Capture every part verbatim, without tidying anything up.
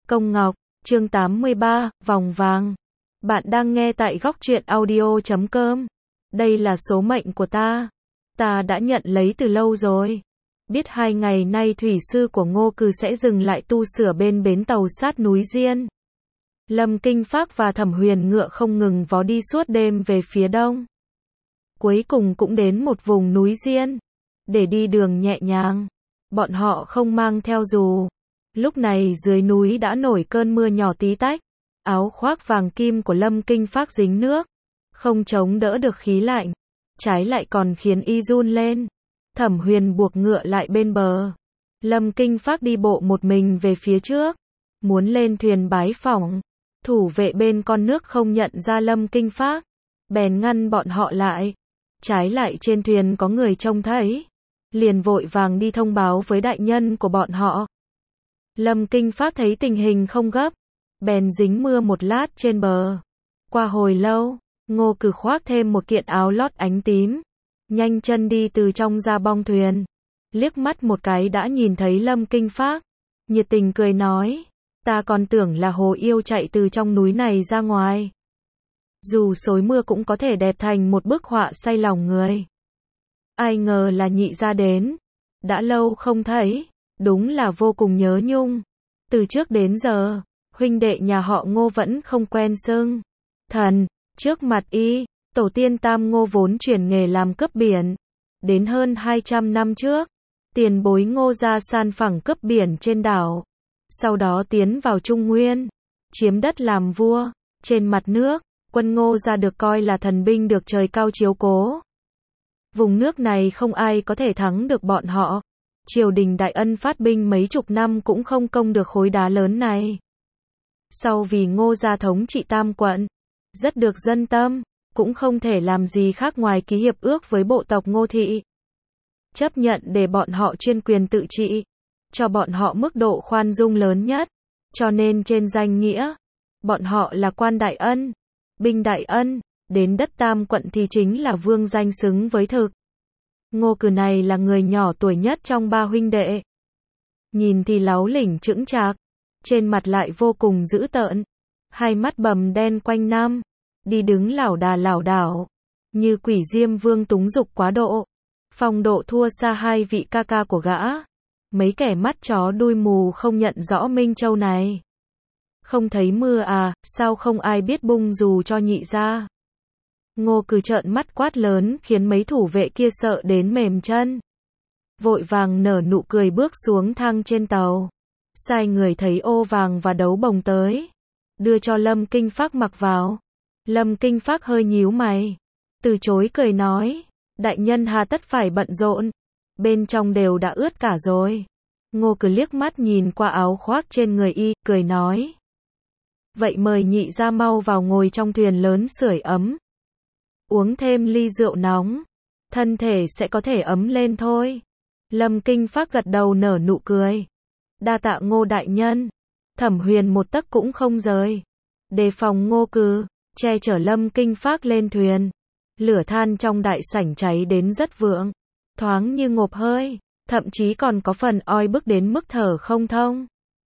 Công Ngọc, chương tám mươi ba, Vòng Vàng. Bạn đang nghe tại góc truyện audio chấm com. Đây là số mệnh của ta. Ta đã nhận lấy từ lâu rồi. Biết hai ngày nay thủy sư của Ngô Cừ sẽ dừng lại tu sửa bên bến tàu sát núi Diên. Lâm Kinh Phác và Thẩm Huyền ngựa không ngừng vó đi suốt đêm về phía đông. Cuối cùng cũng đến một vùng núi Diên. Để đi đường nhẹ nhàng, bọn họ không mang theo dù. Lúc này dưới núi đã nổi cơn mưa nhỏ tí tách. Áo khoác vàng kim của Lâm Kinh Phác dính nước, không chống đỡ được khí lạnh, trái lại còn khiến y run lên. Thẩm Huyền buộc ngựa lại bên bờ. Lâm Kinh Phác đi bộ một mình về phía trước, muốn lên thuyền bái phỏng. Thủ vệ bên con nước không nhận ra Lâm Kinh Phác, bèn ngăn bọn họ lại. Trái lại trên thuyền có người trông thấy, liền vội vàng đi thông báo với đại nhân của bọn họ. Lâm Kinh Phác thấy tình hình không gấp, bèn dính mưa một lát trên bờ. Qua hồi lâu, Ngô Cừ khoác thêm một kiện áo lót ánh tím, nhanh chân đi từ trong ra bong thuyền. Liếc mắt một cái đã nhìn thấy Lâm Kinh Phác, nhiệt tình cười nói, ta còn tưởng là hồ yêu chạy từ trong núi này ra ngoài. Dù xối mưa cũng có thể đẹp thành một bức họa say lòng người. Ai ngờ là nhị gia đến, đã lâu không thấy, đúng là vô cùng nhớ nhung. Từ trước đến giờ, huynh đệ nhà họ Ngô vẫn không quen xưng thần. Trước mặt y, tổ tiên Tam Ngô vốn chuyển nghề làm cướp biển. Đến hơn hai trăm năm trước, tiền bối Ngô gia san phẳng cướp biển trên đảo. Sau đó tiến vào Trung Nguyên, chiếm đất làm vua. Trên mặt nước, quân Ngô gia được coi là thần binh được trời cao chiếu cố. Vùng nước này không ai có thể thắng được bọn họ. Triều đình Đại Ân phát binh mấy chục năm cũng không công được khối đá lớn này. Sau vì Ngô gia thống trị Tam quận, rất được dân tâm, cũng không thể làm gì khác ngoài ký hiệp ước với bộ tộc Ngô thị. Chấp nhận để bọn họ chuyên quyền tự trị, cho bọn họ mức độ khoan dung lớn nhất. Cho nên trên danh nghĩa, bọn họ là quan Đại Ân, binh Đại Ân, đến đất Tam quận thì chính là vương danh xứng với thực. Ngô Cừ này là người nhỏ tuổi nhất trong ba huynh đệ. Nhìn thì láu lỉnh chững chạc, trên mặt lại vô cùng dữ tợn. Hai mắt bầm đen quanh năm, đi đứng lảo đà lảo đảo, như quỷ diêm vương túng dục quá độ. Phong độ thua xa hai vị ca ca của gã. Mấy kẻ mắt chó đuôi mù không nhận rõ Minh Châu này. Không thấy mưa à, sao không ai biết bung dù cho nhị gia? Ngô Cừ trợn mắt quát lớn khiến mấy thủ vệ kia sợ đến mềm chân. Vội vàng nở nụ cười bước xuống thang trên tàu. Sai người thấy ô vàng và đấu bồng tới, đưa cho Lâm Kinh Phác mặc vào. Lâm Kinh Phác hơi nhíu mày, từ chối cười nói, đại nhân hà tất phải bận rộn, bên trong đều đã ướt cả rồi. Ngô Cừ liếc mắt nhìn qua áo khoác trên người y, cười nói, vậy mời nhị gia mau vào ngồi trong thuyền lớn sưởi ấm. Uống thêm ly rượu nóng, thân thể sẽ có thể ấm lên thôi. Lâm Kinh Phác gật đầu nở nụ cười. Đa tạ Ngô đại nhân. Thẩm Huyền một tấc cũng không rời, đề phòng Ngô Cừ, che chở Lâm Kinh Phác lên thuyền. Lửa than trong đại sảnh cháy đến rất vượng, thoáng như ngộp hơi, thậm chí còn có phần oi bức đến mức thở không thông.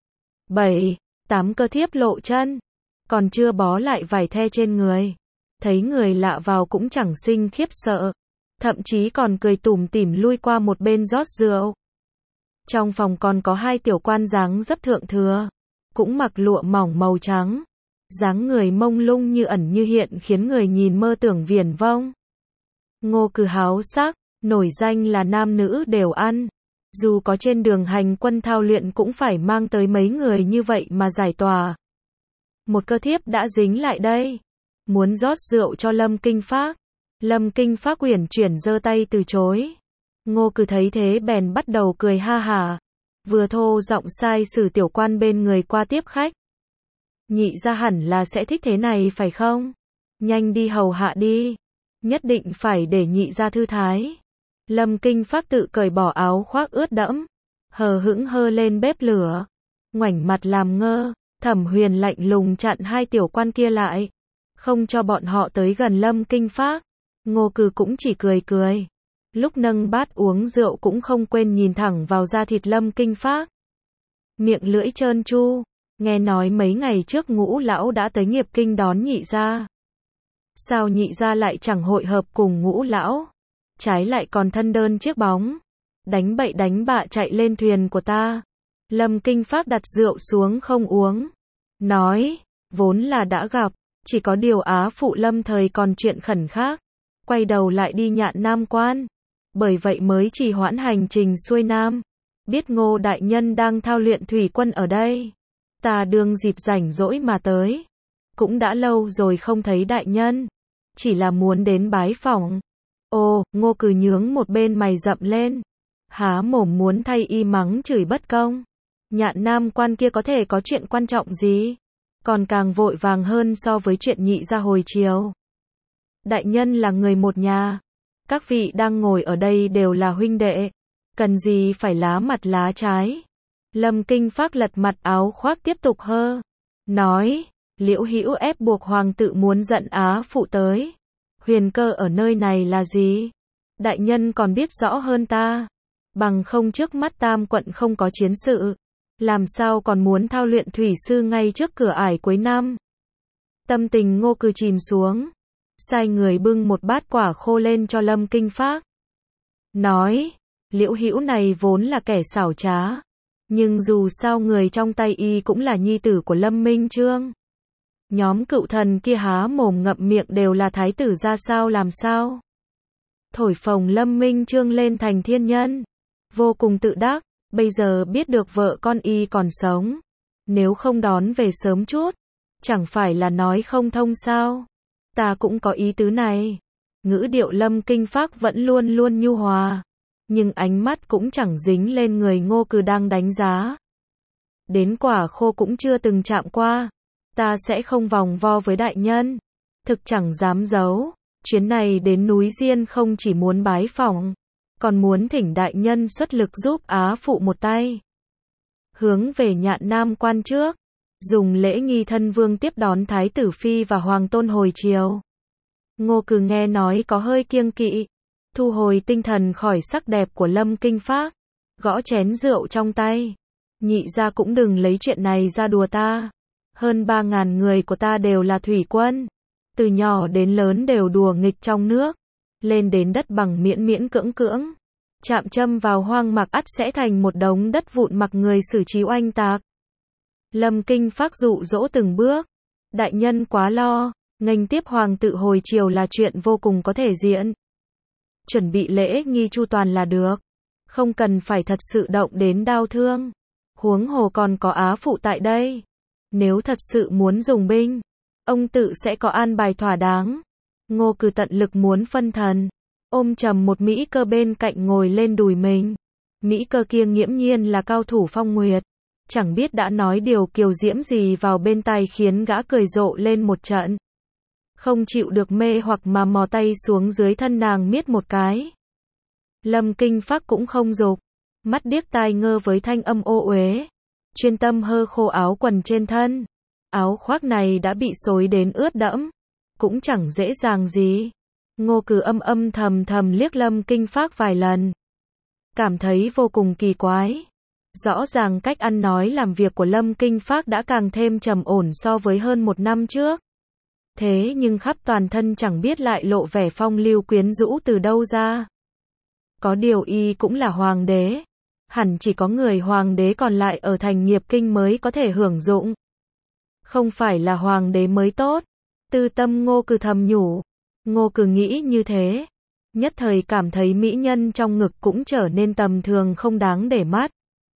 Bảy, tám cơ thiếp lộ chân, còn chưa bó lại vải the trên người. Thấy người lạ vào cũng chẳng sinh khiếp sợ, thậm chí còn cười tủm tỉm lui qua một bên rót rượu. Trong phòng còn có hai tiểu quan dáng dấp thượng thừa, cũng mặc lụa mỏng màu trắng, dáng người mông lung như ẩn như hiện khiến người nhìn mơ tưởng viển vông. Ngô Cừ háo sắc, nổi danh là nam nữ đều ăn, dù có trên đường hành quân thao luyện cũng phải mang tới mấy người như vậy mà giải tỏa. Một cơ thiếp đã dính lại đây, muốn rót rượu cho Lâm Kinh Phác. Lâm Kinh Phác uyển chuyển giơ tay từ chối. Ngô Cừ thấy thế bèn bắt đầu cười ha hả, vừa thô giọng sai sử tiểu quan bên người qua tiếp khách. Nhị gia hẳn là sẽ thích thế này phải không? Nhanh đi hầu hạ đi, nhất định phải để nhị gia thư thái. Lâm Kinh Phác tự cởi bỏ áo khoác ướt đẫm, hờ hững hơ lên bếp lửa, ngoảnh mặt làm ngơ. Thẩm Huyền lạnh lùng chặn hai tiểu quan kia lại, không cho bọn họ tới gần Lâm Kinh Phác. Ngô Cừ cũng chỉ cười cười, lúc nâng bát uống rượu cũng không quên nhìn thẳng vào da thịt Lâm Kinh Phác. Miệng lưỡi trơn tru, nghe nói mấy ngày trước Ngũ lão đã tới Nghiệp Kinh đón nhị gia. Sao nhị gia lại chẳng hội hợp cùng Ngũ lão, trái lại còn thân đơn chiếc bóng, đánh bậy đánh bạ chạy lên thuyền của ta. Lâm Kinh Phác đặt rượu xuống không uống, nói, vốn là đã gặp, chỉ có điều Á phụ Lâm thời còn chuyện khẩn khác, quay đầu lại đi Nhạn Nam Quan, bởi vậy mới trì hoãn hành trình xuôi Nam. Biết Ngô đại nhân đang thao luyện thủy quân ở đây, ta đương dịp rảnh rỗi mà tới, cũng đã lâu rồi không thấy đại nhân, chỉ là muốn đến bái phỏng. Ồ, Ngô Cừ nhướng một bên mày rậm lên, há mồm muốn thay y mắng chửi bất công. Nhạn Nam Quan kia có thể có chuyện quan trọng gì, còn càng vội vàng hơn so với chuyện nhị gia hồi chiều. Đại nhân là người một nhà, các vị đang ngồi ở đây đều là huynh đệ, cần gì phải lá mặt lá trái. Lâm Kinh Phác lật mặt áo khoác tiếp tục hơ, nói, Liễu Hữu ép buộc hoàng tự muốn giận Á phụ tới. Huyền cơ ở nơi này là gì? Đại nhân còn biết rõ hơn ta. Bằng không trước mắt Tam quận không có chiến sự, làm sao còn muốn thao luyện thủy sư ngay trước cửa ải cuối năm. Tâm tình Ngô Cừ chìm xuống, sai người bưng một bát quả khô lên cho Lâm Kinh Phác. Nói, Liễu Hữu này vốn là kẻ xảo trá, nhưng dù sao người trong tay y cũng là nhi tử của Lâm Minh Chương. Nhóm cựu thần kia há mồm ngậm miệng đều là thái tử ra sao làm sao. Thổi phồng Lâm Minh Chương lên thành thiên nhân, vô cùng tự đắc, bây giờ biết được vợ con y còn sống, nếu không đón về sớm chút, chẳng phải là nói không thông sao. Ta cũng có ý tứ này. Ngữ điệu Lâm Kinh Phác vẫn luôn luôn nhu hòa, nhưng ánh mắt cũng chẳng dính lên người Ngô Cừ đang đánh giá. Đến quả khô cũng chưa từng chạm qua, ta sẽ không vòng vo với đại nhân. Thực chẳng dám giấu, chuyến này đến núi Diên không chỉ muốn bái phỏng, còn muốn thỉnh đại nhân xuất lực giúp Á phụ một tay. Hướng về Nhạn Nam Quan trước, dùng lễ nghi thân vương tiếp đón Thái tử Phi và Hoàng tôn hồi chiều. Ngô Cừ nghe nói có hơi kiêng kỵ, thu hồi tinh thần khỏi sắc đẹp của Lâm Kinh Phác, gõ chén rượu trong tay. Nhị gia cũng đừng lấy chuyện này ra đùa ta. Hơn ba ngàn người của ta đều là thủy quân, từ nhỏ đến lớn đều đùa nghịch trong nước, lên đến đất bằng miễn miễn cưỡng cưỡng, chạm châm vào hoang mạc ắt sẽ thành một đống đất vụn mặc người xử trí oanh tạc. Lâm Kinh Phác dụ dỗ từng bước, đại nhân quá lo, nghênh tiếp hoàng tự hồi chiều là chuyện vô cùng có thể diễn. Chuẩn bị lễ nghi chu toàn là được, không cần phải thật sự động đến đau thương. Huống hồ còn có Á phụ tại đây, nếu thật sự muốn dùng binh, ông tự sẽ có an bài thỏa đáng. Ngô Cừ tận lực muốn phân thần, ôm chầm một mỹ cơ bên cạnh ngồi lên đùi mình. Mỹ cơ kia nghiễm nhiên là cao thủ phong nguyệt, chẳng biết đã nói điều kiều diễm gì vào bên tai khiến gã cười rộ lên một trận. Không chịu được mê hoặc mà mò tay xuống dưới thân nàng miết một cái. Lâm Kinh Phác cũng không dục, mắt điếc tai ngơ với thanh âm ô uế, chuyên tâm hơ khô áo quần trên thân. Áo khoác này đã bị xối đến ướt đẫm, cũng chẳng dễ dàng gì. Ngô Cừ âm âm thầm thầm liếc Lâm Kinh Phác vài lần, cảm thấy vô cùng kỳ quái. Rõ ràng cách ăn nói làm việc của Lâm Kinh Phác đã càng thêm trầm ổn so với hơn một năm trước. Thế nhưng khắp toàn thân chẳng biết lại lộ vẻ phong lưu quyến rũ từ đâu ra. Có điều y cũng là hoàng đế, hẳn chỉ có người hoàng đế còn lại ở thành Nghiệp Kinh mới có thể hưởng dụng. Không phải là hoàng đế mới tốt. Tư tâm Ngô Cừ thầm nhủ. Ngô Cừ nghĩ như thế, nhất thời cảm thấy mỹ nhân trong ngực cũng trở nên tầm thường không đáng để mắt.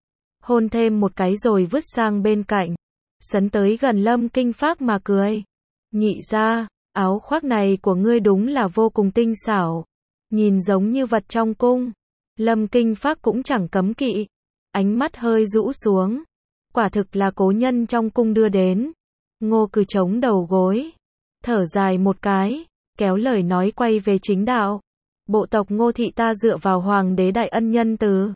Hôn thêm một cái rồi vứt sang bên cạnh, sấn tới gần Lâm Kinh Phác mà cười. Nhị gia, áo khoác này của ngươi đúng là vô cùng tinh xảo, nhìn giống như vật trong cung. Lâm Kinh Phác cũng chẳng cấm kỵ, ánh mắt hơi rũ xuống. Quả thực là cố nhân trong cung đưa đến. Ngô Cừ chống đầu gối, thở dài một cái, kéo lời nói quay về chính đạo. Bộ tộc Ngô thị ta dựa vào hoàng đế đại ân nhân từ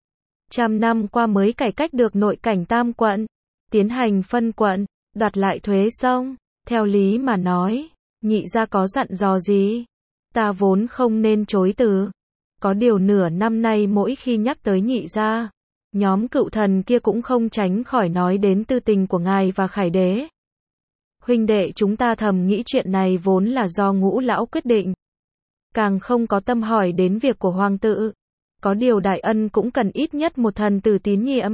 trăm năm qua mới cải cách được nội cảnh Tam quận, tiến hành phân quận, đoạt lại thuế sông. Theo lý mà nói, nhị gia có dặn dò gì, ta vốn không nên chối từ. Có điều nửa năm nay mỗi khi nhắc tới nhị gia, Nhóm cựu thần kia cũng không tránh khỏi nói đến tư tình của ngài và Khải đế. Huynh đệ chúng ta thầm nghĩ chuyện này vốn là do Ngũ lão quyết định. Càng không có tâm hỏi đến việc của hoàng tử. Có điều đại ân cũng cần ít nhất một thần tử tín nhiệm.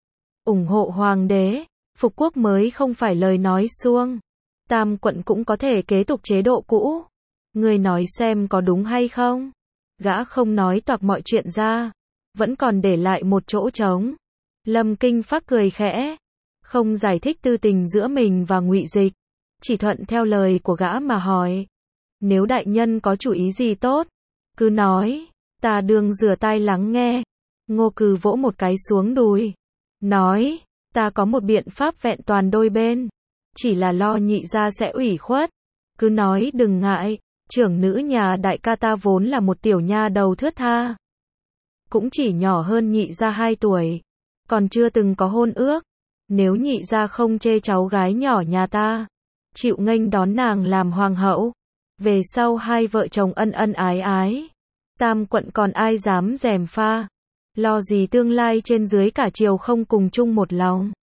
Ủng hộ hoàng đế, phục quốc mới không phải lời nói suông. Tam quận cũng có thể kế tục chế độ cũ. Ngươi nói xem có đúng hay không? Gã không nói toạc mọi chuyện ra, vẫn còn để lại một chỗ trống. Lâm Kinh Phác cười khẽ, không giải thích tư tình giữa mình và Ngụy Dịch, chỉ thuận theo lời của gã mà hỏi. Nếu đại nhân có chủ ý gì tốt, cứ nói, ta đương rửa tai lắng nghe. Ngô Cừ vỗ một cái xuống đùi, nói, ta có một biện pháp vẹn toàn đôi bên, chỉ là lo Nhị gia sẽ ủy khuất. Cứ nói đừng ngại, trưởng nữ nhà đại ca ta vốn là một tiểu nha đầu thướt tha. Cũng chỉ nhỏ hơn Nhị gia hai tuổi, còn chưa từng có hôn ước. Nếu Nhị gia không chê cháu gái nhỏ nhà ta, chịu nghênh đón nàng làm hoàng hậu, về sau hai vợ chồng ân ân ái ái, Tam quận còn ai dám gièm pha, lo gì tương lai trên dưới cả triều không cùng chung một lòng.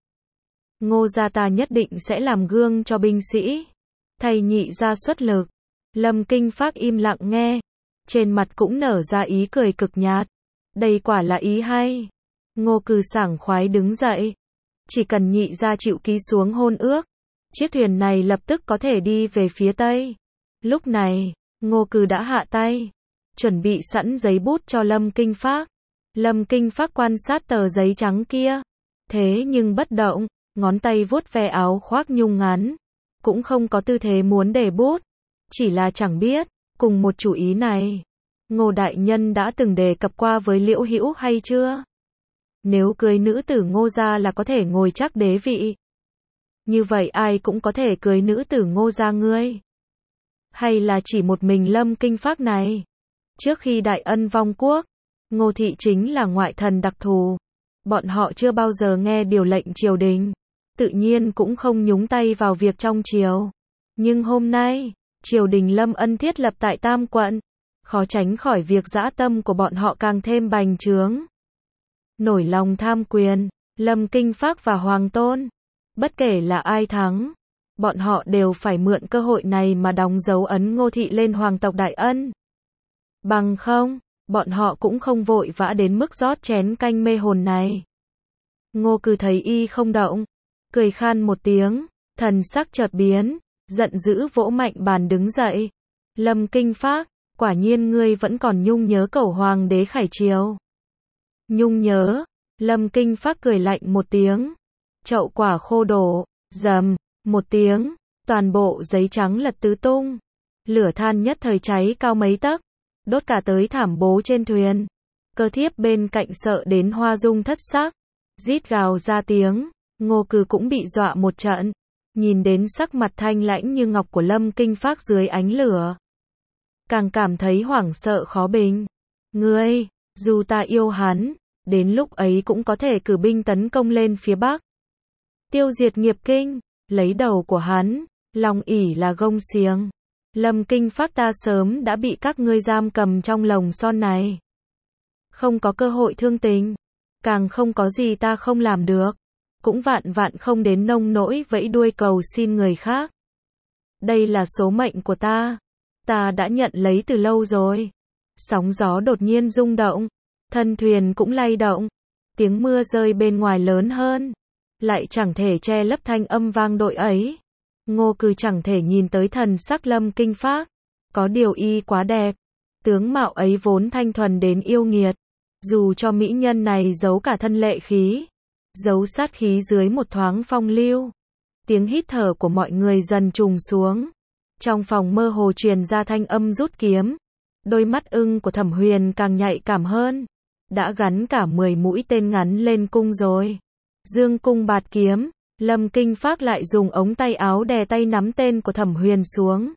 Ngô gia ta nhất định sẽ làm gương cho binh sĩ, thay Nhị gia xuất lực. Lâm Kinh Phác im lặng nghe, trên mặt cũng nở ra ý cười cực nhạt. Đây quả là ý hay. Ngô Cừ sảng khoái đứng dậy, chỉ cần Nhị gia chịu ký xuống hôn ước, chiếc thuyền này lập tức có thể đi về phía tây. Lúc này, Ngô Cừ đã hạ tay, chuẩn bị sẵn giấy bút cho Lâm Kinh Phác. Lâm Kinh Phác quan sát tờ giấy trắng kia, thế nhưng bất động, ngón tay vuốt ve áo khoác nhung ngắn, cũng không có tư thế muốn để bút, chỉ là chẳng biết, cùng một chủ ý này, Ngô đại nhân đã từng đề cập qua với Liễu Hữu hay chưa? Nếu cưới nữ tử Ngô gia là có thể ngồi chắc đế vị, như vậy ai cũng có thể cưới nữ tử Ngô gia ngươi? Hay là chỉ một mình Lâm Kinh Phác này? Trước khi đại ân vong quốc, Ngô thị chính là ngoại thần đặc thù, bọn họ chưa bao giờ nghe điều lệnh triều đình, tự nhiên cũng không nhúng tay vào việc trong triều. Nhưng hôm nay, triều đình Lâm ân thiết lập tại Tam quận, khó tránh khỏi việc dã tâm của bọn họ càng thêm bành trướng. Nổi lòng tham quyền, Lâm Kinh Phác và Hoàng Tôn, bất kể là ai thắng, bọn họ đều phải mượn cơ hội này mà đóng dấu ấn Ngô thị lên hoàng tộc đại ân. Bằng không, bọn họ cũng không vội vã đến mức rót chén canh mê hồn này. Ngô Cừ thấy y không động, cười khan một tiếng, thần sắc chợt biến, giận dữ vỗ mạnh bàn đứng dậy. Lâm Kinh Phác, quả nhiên ngươi vẫn còn nhung nhớ cẩu hoàng đế Khải triều. Nhung nhớ, Lâm Kinh Phác cười lạnh một tiếng, chậu quả khô đổ, rầm, một tiếng, toàn bộ giấy trắng lật tứ tung. Lửa than nhất thời cháy cao mấy tấc, đốt cả tới thảm bố trên thuyền. Cơ thiếp bên cạnh sợ đến hoa dung thất sắc, rít gào ra tiếng. Ngô Cừ cũng bị dọa một trận, nhìn đến sắc mặt thanh lãnh như ngọc của Lâm Kinh Phác dưới ánh lửa, càng cảm thấy hoảng sợ khó bình. Ngươi, dù ta yêu hắn, đến lúc ấy cũng có thể cử binh tấn công lên phía Bắc, tiêu diệt nghiệp kinh, lấy đầu của hắn, lòng ỉ là gông xiềng. Lâm Kinh Phác ta sớm đã bị các ngươi giam cầm trong lồng son này, không có cơ hội thương tình, càng không có gì ta không làm được, cũng vạn vạn không đến nông nỗi vẫy đuôi cầu xin người khác. Đây là số mệnh của ta, ta đã nhận lấy từ lâu rồi. Sóng gió đột nhiên rung động, thân thuyền cũng lay động, tiếng mưa rơi bên ngoài lớn hơn, lại chẳng thể che lấp thanh âm vang dội ấy. Ngô Cừ chẳng thể nhìn tới thần sắc Lâm Kinh Phác, có điều y quá đẹp, tướng mạo ấy vốn thanh thuần đến yêu nghiệt, dù cho mỹ nhân này giấu cả thân lệ khí, giấu sát khí dưới một thoáng phong lưu. Tiếng hít thở của mọi người dần trùng xuống, trong phòng mơ hồ truyền ra thanh âm rút kiếm, đôi mắt ưng của Thẩm Huyền càng nhạy cảm hơn, đã gắn cả mười mũi tên ngắn lên cung rồi. Dương cung bạt kiếm, Lâm Kinh Phác lại dùng ống tay áo đè tay nắm tên của Thẩm Huyền xuống.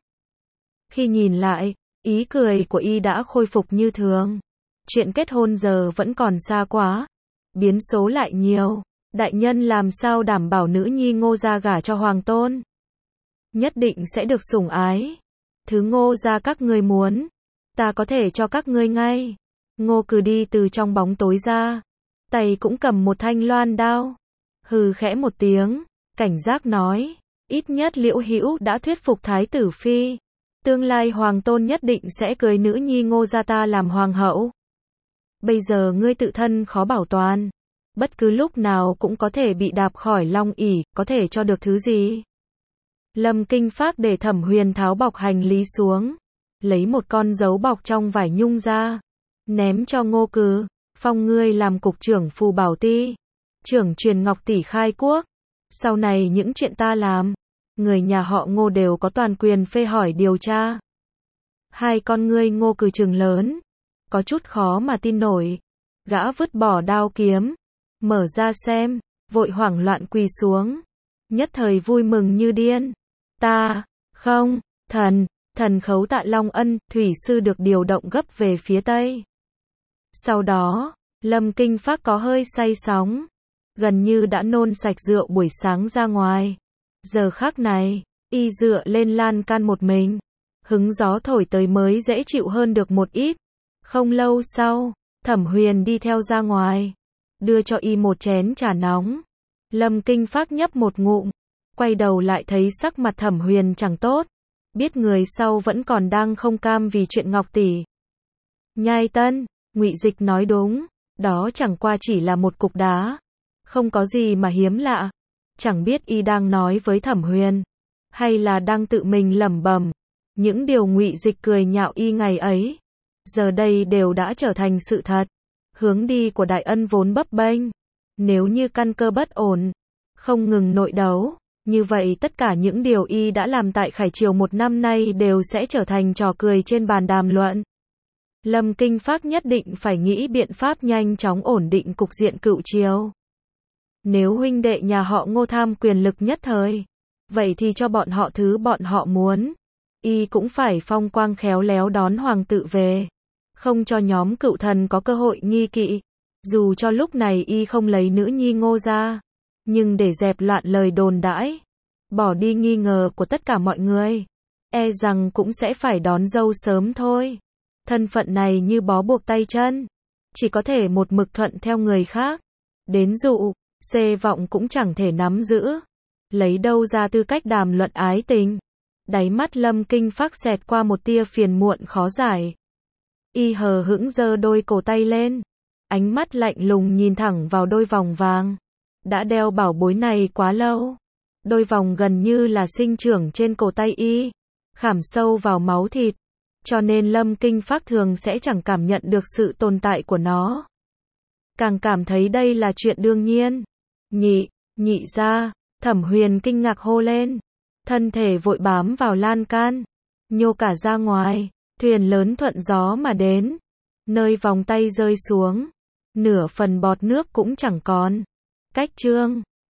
Khi nhìn lại, ý cười của y đã khôi phục như thường. Chuyện kết hôn giờ vẫn còn xa quá, biến số lại nhiều, đại nhân làm sao đảm bảo nữ nhi Ngô gia gả cho Hoàng Tôn? Nhất định sẽ được sủng ái. Thứ Ngô gia các ngươi muốn, ta có thể cho các ngươi ngay. Ngô Cừ đi từ trong bóng tối ra, tay cũng cầm một thanh loan đao. Hừ khẽ một tiếng, cảnh giác nói, ít nhất Liễu Hữu đã thuyết phục Thái tử Phi. Tương lai hoàng tôn nhất định sẽ cưới nữ nhi Ngô gia ta làm hoàng hậu. Bây giờ ngươi tự thân khó bảo toàn. Bất cứ lúc nào cũng có thể bị đạp khỏi long ỷ, có thể cho được thứ gì? Lâm Kinh Phác để Thẩm Huyền tháo bọc hành lý xuống, lấy một con dấu bọc trong vải nhung ra, ném cho Ngô Cừ, phong ngươi làm cục trưởng phù bảo ti, trưởng truyền Ngọc tỷ khai quốc. Sau này những chuyện ta làm, người nhà họ Ngô đều có toàn quyền phê hỏi điều tra. Hai con ngươi Ngô Cừ trừng lớn, có chút khó mà tin nổi. Gã vứt bỏ đao kiếm, mở ra xem, vội hoảng loạn quỳ xuống, nhất thời vui mừng như điên. Ta, không, thần, thần khấu tạ Long Ân, thủy sư được điều động gấp về phía Tây. Sau đó, Lâm Kinh Phác có hơi say sóng, gần như đã nôn sạch rượu buổi sáng ra ngoài. Giờ khắc này, y dựa lên lan can một mình, hứng gió thổi tới mới dễ chịu hơn được một ít. Không lâu sau, Thẩm Huyền đi theo ra ngoài, đưa cho y một chén trà nóng. Lâm Kinh Phác nhấp một ngụm, quay đầu lại thấy sắc mặt Thẩm Huyền chẳng tốt, biết người sau vẫn còn đang không cam vì chuyện Ngọc tỷ. Nhai Tân, Ngụy Dịch nói đúng, đó chẳng qua chỉ là một cục đá, không có gì mà hiếm lạ. Chẳng biết y đang nói với Thẩm Huyền, hay là đang tự mình lẩm bẩm. Những điều Ngụy Dịch cười nhạo y ngày ấy, giờ đây đều đã trở thành sự thật. Hướng đi của Đại Ân vốn bấp bênh, nếu như căn cơ bất ổn, không ngừng nội đấu, như vậy tất cả những điều y đã làm tại Khải Triều một năm nay đều sẽ trở thành trò cười trên bàn đàm luận. Lâm Kinh Phác nhất định phải nghĩ biện pháp nhanh chóng ổn định cục diện cựu triều. Nếu huynh đệ nhà họ Ngô tham quyền lực nhất thời, vậy thì cho bọn họ thứ bọn họ muốn. Y cũng phải phong quang khéo léo đón hoàng tự về, không cho nhóm cựu thần có cơ hội nghi kỵ. Dù cho lúc này y không lấy nữ nhi Ngô ra, nhưng để dẹp loạn lời đồn đãi, bỏ đi nghi ngờ của tất cả mọi người, e rằng cũng sẽ phải đón dâu sớm thôi. Thân phận này như bó buộc tay chân, chỉ có thể một mực thuận theo người khác. Đến dụ, xê vọng cũng chẳng thể nắm giữ, lấy đâu ra tư cách đàm luận ái tình. Đáy mắt Lâm Kinh Phác xẹt qua một tia phiền muộn khó giải. Y hờ hững giơ đôi cổ tay lên, ánh mắt lạnh lùng nhìn thẳng vào đôi vòng vàng. Đã đeo bảo bối này quá lâu, đôi vòng gần như là sinh trưởng trên cổ tay y, khảm sâu vào máu thịt, cho nên Lâm Kinh Phác thường sẽ chẳng cảm nhận được sự tồn tại của nó. Càng cảm thấy đây là chuyện đương nhiên. Nhị, nhị ra, Thẩm Huyền kinh ngạc hô lên, thân thể vội bám vào lan can, nhô cả ra ngoài. Thuyền lớn thuận gió mà đến, nơi vòng tay rơi xuống, nửa phần bọt nước cũng chẳng còn. Cách chương